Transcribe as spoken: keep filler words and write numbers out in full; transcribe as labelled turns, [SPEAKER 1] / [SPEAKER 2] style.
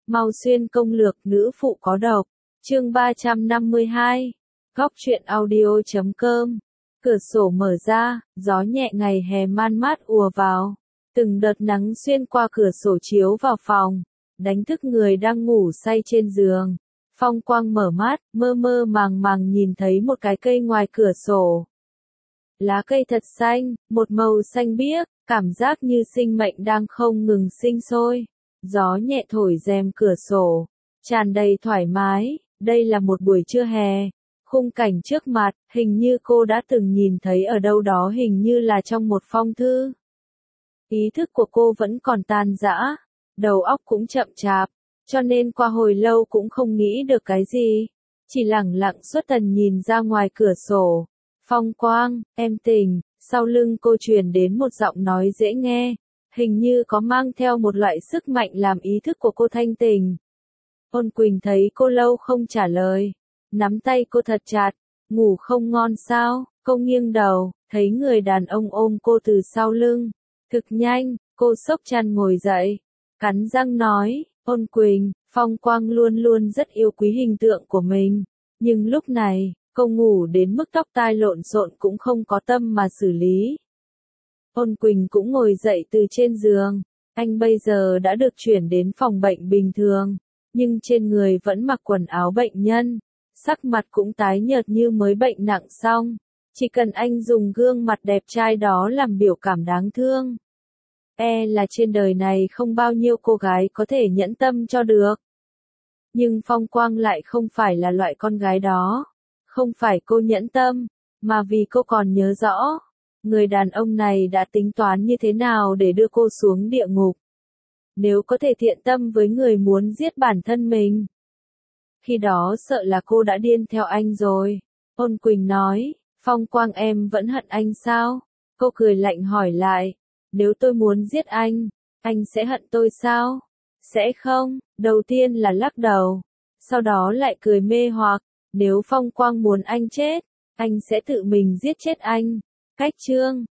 [SPEAKER 1] Mau xuyên công lược nữ phụ có độc. Chương ba trăm năm mươi hai. Góc truyện audio chấm com. Cửa sổ mở ra, gió nhẹ ngày hè man mát ùa vào. Từng đợt nắng xuyên qua cửa sổ chiếu vào phòng, đánh thức người đang ngủ say trên giường. Phong Quang mở mắt, mơ mơ màng màng nhìn thấy một cái cây ngoài cửa sổ. Lá cây thật xanh, một màu xanh biếc, cảm giác như sinh mệnh đang không ngừng sinh sôi. Gió nhẹ thổi rèm cửa sổ, tràn đầy thoải mái. Đây là một buổi trưa hè. Khung cảnh trước mặt, hình như cô đã từng nhìn thấy ở đâu đó, hình như là trong một phong thư. Ý thức của cô vẫn còn tan rã, đầu óc cũng chậm chạp, cho nên qua hồi lâu cũng không nghĩ được cái gì. Chỉ lẳng lặng xuất thần nhìn ra ngoài cửa sổ. Phong Quang, em tỉnh. Sau lưng cô truyền đến một giọng nói dễ nghe, hình như có mang theo một loại sức mạnh làm ý thức của cô thanh tỉnh. Ôn Quỳnh thấy cô lâu không trả lời, nắm tay cô thật chặt. Ngủ không ngon sao? Cô nghiêng đầu, thấy người đàn ông ôm cô từ sau lưng. Thực nhanh, cô xốc chăn ngồi dậy, cắn răng nói, Ôn Quỳnh, Phong Quang luôn luôn rất yêu quý hình tượng của mình. Nhưng lúc này, cô ngủ đến mức tóc tai lộn xộn cũng không có tâm mà xử lý. Ôn Quỳnh cũng ngồi dậy từ trên giường. Anh bây giờ đã được chuyển đến phòng bệnh bình thường, nhưng trên người vẫn mặc quần áo bệnh nhân. Sắc mặt cũng tái nhợt như mới bệnh nặng xong. Chỉ cần anh dùng gương mặt đẹp trai đó làm biểu cảm đáng thương, e là trên đời này không bao nhiêu cô gái có thể nhẫn tâm cho được. Nhưng Phong Quang lại không phải là loại con gái đó. Không phải cô nhẫn tâm, mà vì cô còn nhớ rõ, người đàn ông này đã tính toán như thế nào để đưa cô xuống địa ngục. Nếu có thể thiện tâm với người muốn giết bản thân mình, khi đó sợ là cô đã điên theo anh rồi. Ôn Quỳnh nói, Phong Quang em vẫn hận anh sao? Cô cười lạnh hỏi lại, nếu tôi muốn giết anh, anh sẽ hận tôi sao? Sẽ không, đầu tiên là lắc đầu, sau đó lại cười mê hoặc, nếu Phong Quang muốn anh chết, anh sẽ tự mình giết chết anh. Cách chương,